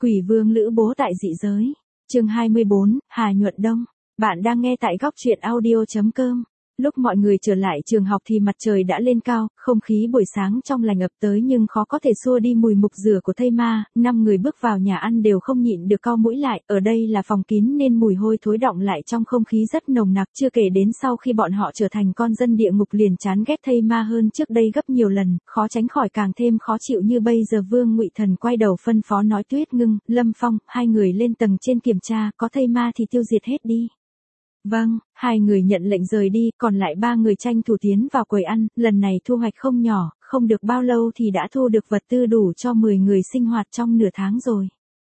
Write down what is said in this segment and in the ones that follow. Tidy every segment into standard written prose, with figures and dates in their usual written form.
Quỷ vương Lữ Bố tại dị giới. Chương 24, Hà Nhuận Đông. Bạn đang nghe tại góc truyện audio.com. Lúc mọi người trở lại trường học thì mặt trời đã lên cao, không khí buổi sáng trong lành ập tới nhưng khó có thể xua đi mùi mục rửa của thây ma. 5 người bước vào nhà ăn đều không nhịn được cau mũi lại, ở đây là phòng kín nên mùi hôi thối đọng lại trong không khí rất nồng nặc, chưa kể đến sau khi bọn họ trở thành con dân địa ngục liền chán ghét thây ma hơn trước đây gấp nhiều lần, khó tránh khỏi càng thêm khó chịu như bây giờ. Vương Ngụy Thần quay đầu phân phó nói Tuyết Ngưng, Lâm Phong, hai người lên tầng trên kiểm tra, có thây ma thì tiêu diệt hết đi. Vâng, hai người nhận lệnh rời đi, còn lại 3 người tranh thủ tiến vào quầy ăn, lần này thu hoạch không nhỏ, không được bao lâu thì đã thu được vật tư đủ cho 10 người sinh hoạt trong nửa tháng rồi.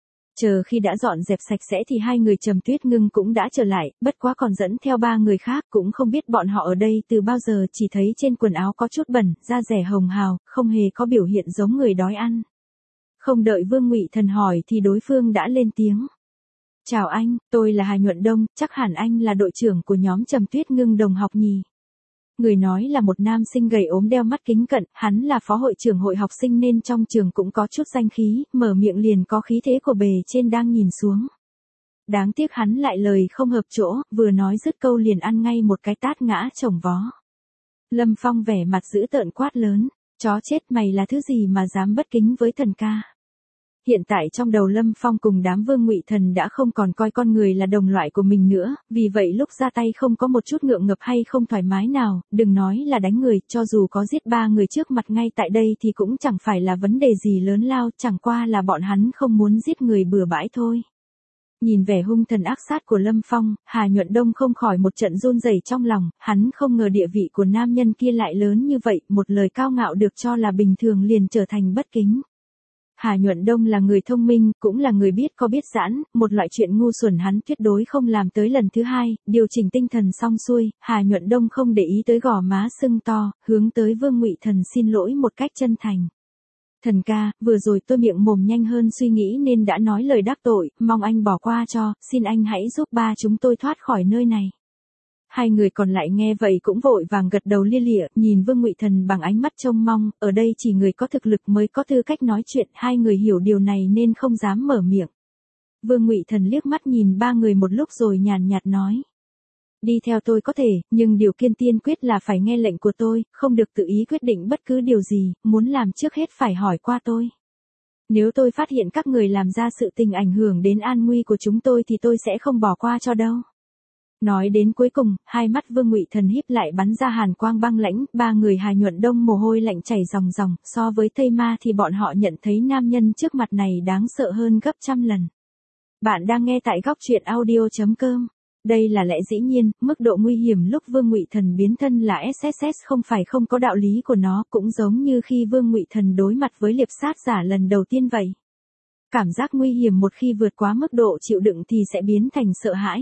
Chờ khi đã dọn dẹp sạch sẽ thì hai người Trầm Tuyết Ngưng cũng đã trở lại, bất quá còn dẫn theo 3 người khác, cũng không biết bọn họ ở đây từ bao giờ, chỉ thấy trên quần áo có chút bẩn, da dẻ hồng hào, không hề có biểu hiện giống người đói ăn. Không đợi Vương Ngụy Thần hỏi thì đối phương đã lên tiếng. Chào anh, tôi là Hà Nhuận Đông, chắc hẳn anh là đội trưởng của nhóm Trầm Tuyết Ngưng đồng học nhỉ. Người nói là một nam sinh gầy ốm đeo mắt kính cận, hắn là phó hội trưởng hội học sinh nên trong trường cũng có chút danh khí, mở miệng liền có khí thế của bề trên đang nhìn xuống. Đáng tiếc hắn lại lời không hợp chỗ, vừa nói dứt câu liền ăn ngay một cái tát ngã chồng vó. Lâm Phong vẻ mặt dữ tợn quát lớn, chó chết mày là thứ gì mà dám bất kính với thần ca. Hiện tại trong đầu Lâm Phong cùng đám Vương Ngụy Thần đã không còn coi con người là đồng loại của mình nữa, vì vậy lúc ra tay không có một chút ngượng ngập hay không thoải mái nào, đừng nói là đánh người, cho dù có giết 3 người trước mặt ngay tại đây thì cũng chẳng phải là vấn đề gì lớn lao, chẳng qua là bọn hắn không muốn giết người bừa bãi thôi. Nhìn vẻ hung thần ác sát của Lâm Phong, Hà Nhuận Đông không khỏi một trận run rẩy trong lòng, hắn không ngờ địa vị của nam nhân kia lại lớn như vậy, một lời cao ngạo được cho là bình thường liền trở thành bất kính. Hà Nhuận Đông là người thông minh, cũng là người biết có biết giãn, một loại chuyện ngu xuẩn hắn tuyệt đối không làm tới lần thứ hai, điều chỉnh tinh thần xong xuôi, Hà Nhuận Đông không để ý tới gò má sưng to, hướng tới Vương Ngụy Thần xin lỗi một cách chân thành. Thần ca, vừa rồi tôi miệng mồm nhanh hơn suy nghĩ nên đã nói lời đắc tội, mong anh bỏ qua cho, xin anh hãy giúp ba chúng tôi thoát khỏi nơi này. Hai người còn lại nghe vậy cũng vội vàng gật đầu lia lịa, nhìn Vương Ngụy Thần bằng ánh mắt trông mong, ở đây chỉ người có thực lực mới có tư cách nói chuyện, hai người hiểu điều này nên không dám mở miệng. Vương Ngụy Thần liếc mắt nhìn 3 người một lúc rồi nhàn nhạt nói. Đi theo tôi có thể, nhưng điều kiện tiên quyết là phải nghe lệnh của tôi, không được tự ý quyết định bất cứ điều gì, muốn làm trước hết phải hỏi qua tôi. Nếu tôi phát hiện các người làm ra sự tình ảnh hưởng đến an nguy của chúng tôi thì tôi sẽ không bỏ qua cho đâu. Nói đến cuối cùng, hai mắt Vương Ngụy Thần híp lại bắn ra hàn quang băng lãnh, 3 người Hà Nhuận Đông mồ hôi lạnh chảy ròng ròng, so với thây ma thì bọn họ nhận thấy nam nhân trước mặt này đáng sợ hơn gấp trăm lần. Bạn đang nghe tại góc truyện audio.com. Đây là lẽ dĩ nhiên, mức độ nguy hiểm lúc Vương Ngụy Thần biến thân là SSS không phải không có đạo lý của nó, cũng giống như khi Vương Ngụy Thần đối mặt với liệp sát giả lần đầu tiên vậy. Cảm giác nguy hiểm một khi vượt quá mức độ chịu đựng thì sẽ biến thành sợ hãi.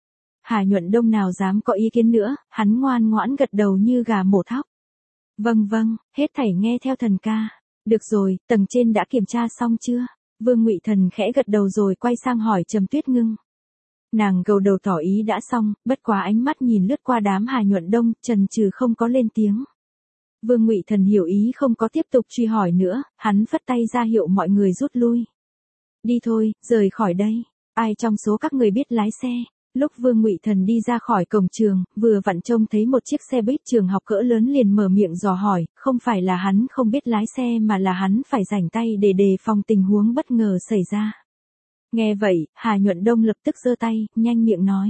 Hà Nhuận Đông nào dám có ý kiến nữa, hắn ngoan ngoãn gật đầu như gà mổ thóc. Vâng vâng, hết thảy nghe theo thần ca. Được rồi, tầng trên đã kiểm tra xong chưa? Vương Ngụy Thần khẽ gật đầu rồi quay sang hỏi Trầm Tuyết Ngưng. Nàng gật đầu tỏ ý đã xong, bất quá ánh mắt nhìn lướt qua đám Hà Nhuận Đông, chần chừ không có lên tiếng. Vương Ngụy Thần hiểu ý không có tiếp tục truy hỏi nữa, hắn phất tay ra hiệu mọi người rút lui. Đi thôi, rời khỏi đây. Ai trong số các người biết lái xe? Lúc Vương Ngụy Thần đi ra khỏi cổng trường, vừa vặn trông thấy một chiếc xe buýt trường học cỡ lớn liền mở miệng dò hỏi, không phải là hắn không biết lái xe mà là hắn phải rảnh tay để đề phòng tình huống bất ngờ xảy ra. Nghe vậy, Hà Nhuận Đông lập tức giơ tay, nhanh miệng nói.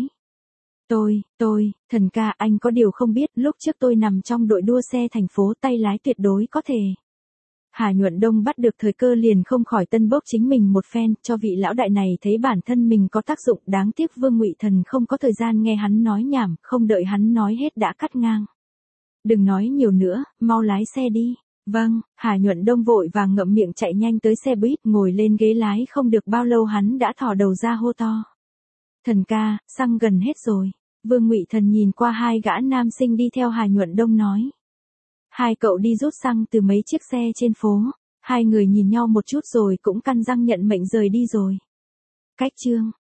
Thần ca, anh có điều không biết, lúc trước tôi nằm trong đội đua xe thành phố, tay lái tuyệt đối có thể. Hà Nhuận Đông bắt được thời cơ liền không khỏi tân bốc chính mình một phen, cho vị lão đại này thấy bản thân mình có tác dụng, đáng tiếc Vương Ngụy Thần không có thời gian nghe hắn nói nhảm, không đợi hắn nói hết đã cắt ngang. Đừng nói nhiều nữa, mau lái xe đi. Vâng, Hà Nhuận Đông vội vàng ngậm miệng chạy nhanh tới xe buýt, ngồi lên ghế lái không được bao lâu hắn đã thò đầu ra hô to. Thần ca, xăng gần hết rồi. Vương Ngụy Thần nhìn qua 2 gã nam sinh đi theo Hà Nhuận Đông nói. 2 cậu đi rút xăng từ mấy chiếc xe trên phố. 2 người nhìn nhau một chút rồi cũng cắn răng nhận mệnh rời đi rồi. Cách chương